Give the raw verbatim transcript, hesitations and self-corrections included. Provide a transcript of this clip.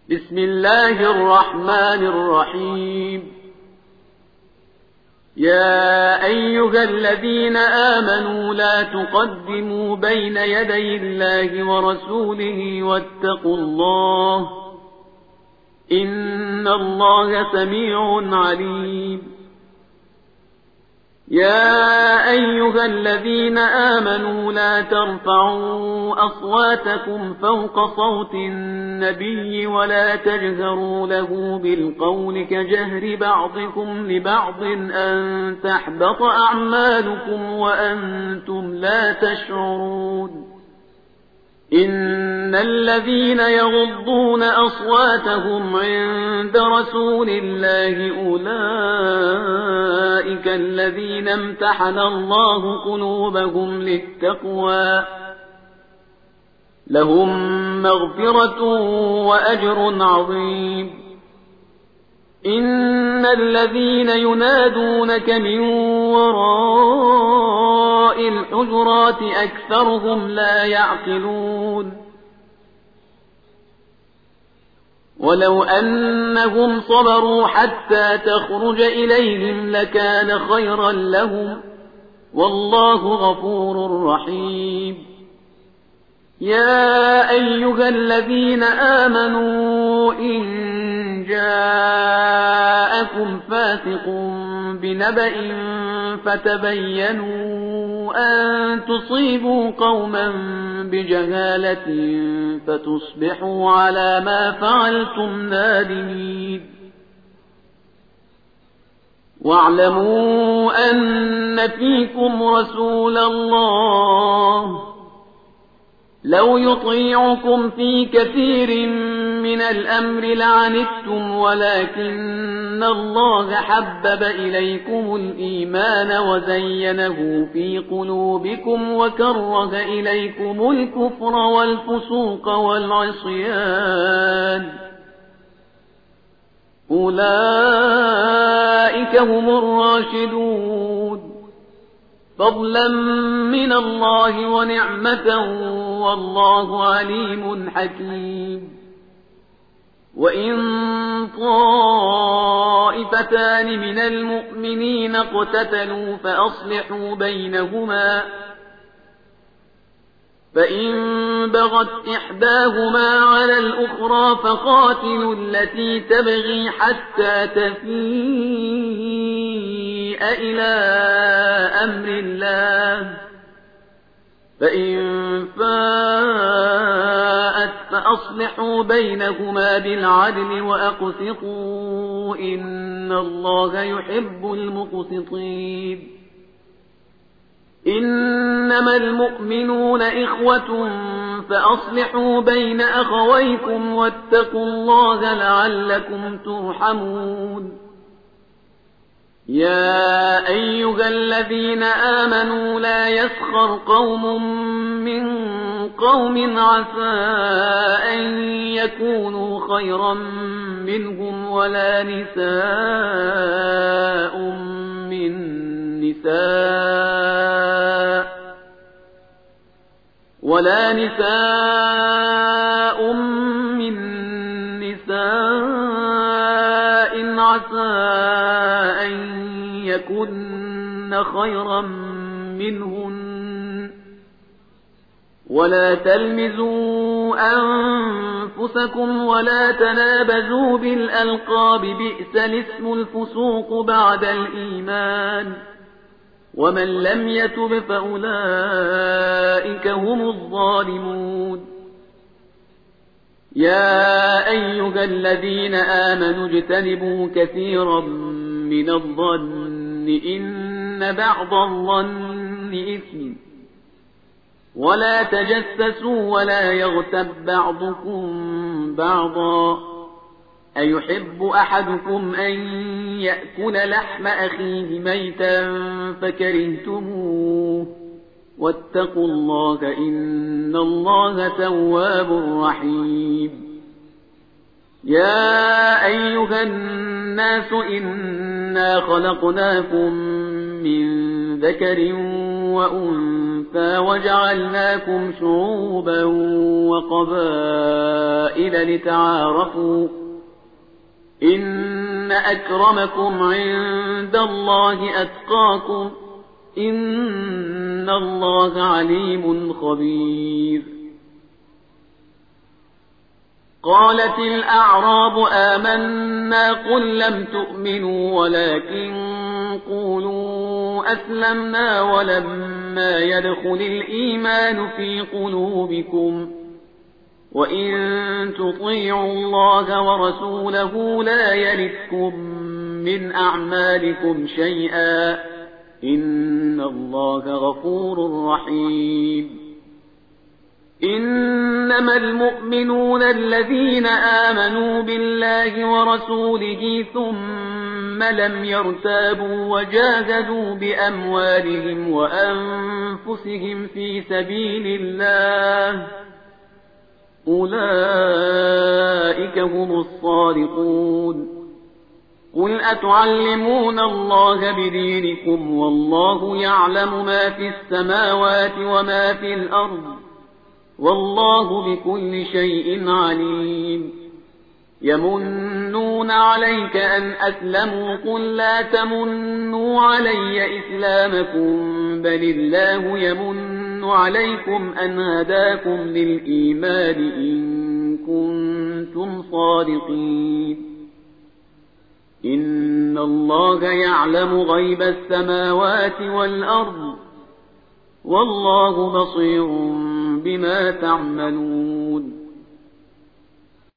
بسم الله الرحمن الرحيم. يا أيها الذين آمنوا لا تقدموا بين يدي الله ورسوله واتقوا الله إن الله سميع عليم. يا أيها الذين آمنوا لا ترفعوا أصواتكم فوق صوت النبي ولا تجهروا له بالقول كجهر بعضكم لبعض أن تحبط أعمالكم وأنتم لا تشعرون. إن الذين يغضون أصواتهم عند رسول الله أولئك الذين امتحن الله قلوبهم للتقوى لهم مغفرة وأجر عظيم. إن الذين ينادونك من وراء الحجرات أكثرهم لا يعقلون. ولو أنهم صبروا حتى تخرج إليهم لكان خيرا لهم والله غفور رحيم. يا أيها الذين آمنوا إن جاءكم فاسق بنبأ فتبينوا أن تصيبوا قوما بجهالة فتصبحوا على ما فعلتم نادمين. واعلموا أن فيكم رسول الله لو يطيعكم في كثير من الأمر لعنتم ولكن الله حبب إليكم الإيمان وزينه في قلوبكم وكره إليكم الكفر والفسوق والعصيان أولئك هم الراشدون فضلا من الله ونعمة والله عليم حكيم. وإن طائفتان من المؤمنين اقتتلوا فأصلحوا بينهما فإن بغت إحداهما على الأخرى فقاتلوا التي تبغي حتى تفيء إلى أمر الله فإن فاءت فأصلحوا بينهما بالعدل وأقسطوا إن الله يحب المقسطين. إنما المؤمنون إخوة فأصلحوا بين أخويكم واتقوا الله لعلكم ترحمون. يا أيها الذين آمنوا لا يسخر قوم من قوم عسى أن يكونوا خيرا منهم ولا نساء من نساء ولا نساء من نساء عسى أن يكن خيرا منهن ولا تلمزوا أنفسكم ولا تنابزوا بالألقاب بئس الاسم الفسوق بعد الإيمان ومن لم يتب فأولئك هم الظالمون. يا أيها الذين آمنوا اجتنبوا كثيرا من الظن إن بعض الظن إثم ولا تجسسوا ولا يغتب بعضكم بعضا أيحب أحدكم أن يأكل لحم أخيه ميتا فكرهتموه واتقوا الله إن الله تواب رحيم. يا أيها الناس إنا خلقناكم من ذكر وأنثى وجعلناكم شعوبا وقبائل قبائل لتعارفوا إن أكرمكم عند الله أتقاكم إن الله عليم خبير. قالت الأعراب آمنا قل لم تؤمنوا ولكن قولوا أسلمنا ولما يدخل الإيمان في قلوبكم وإن تطيعوا الله ورسوله لا يلتكم من أعمالكم شيئا إن الله غفور رحيم. إنما المؤمنون الذين آمنوا بالله ورسوله ثم لم يرتابوا وجاهدوا بأموالهم وأنفسهم في سبيل الله أولئك هم الصادقون. قل أتعلمون الله بدينكم والله يعلم ما في السماوات وما في الأرض والله بكل شيء عليم. يمنون عليك أن أسلموا قل لا تمنوا علي إسلامكم بل الله يمن عليكم أن هداكم للإيمان إن كنتم صادقين. إن الله يعلم غيب السماوات والأرض والله بصير بما تعملون.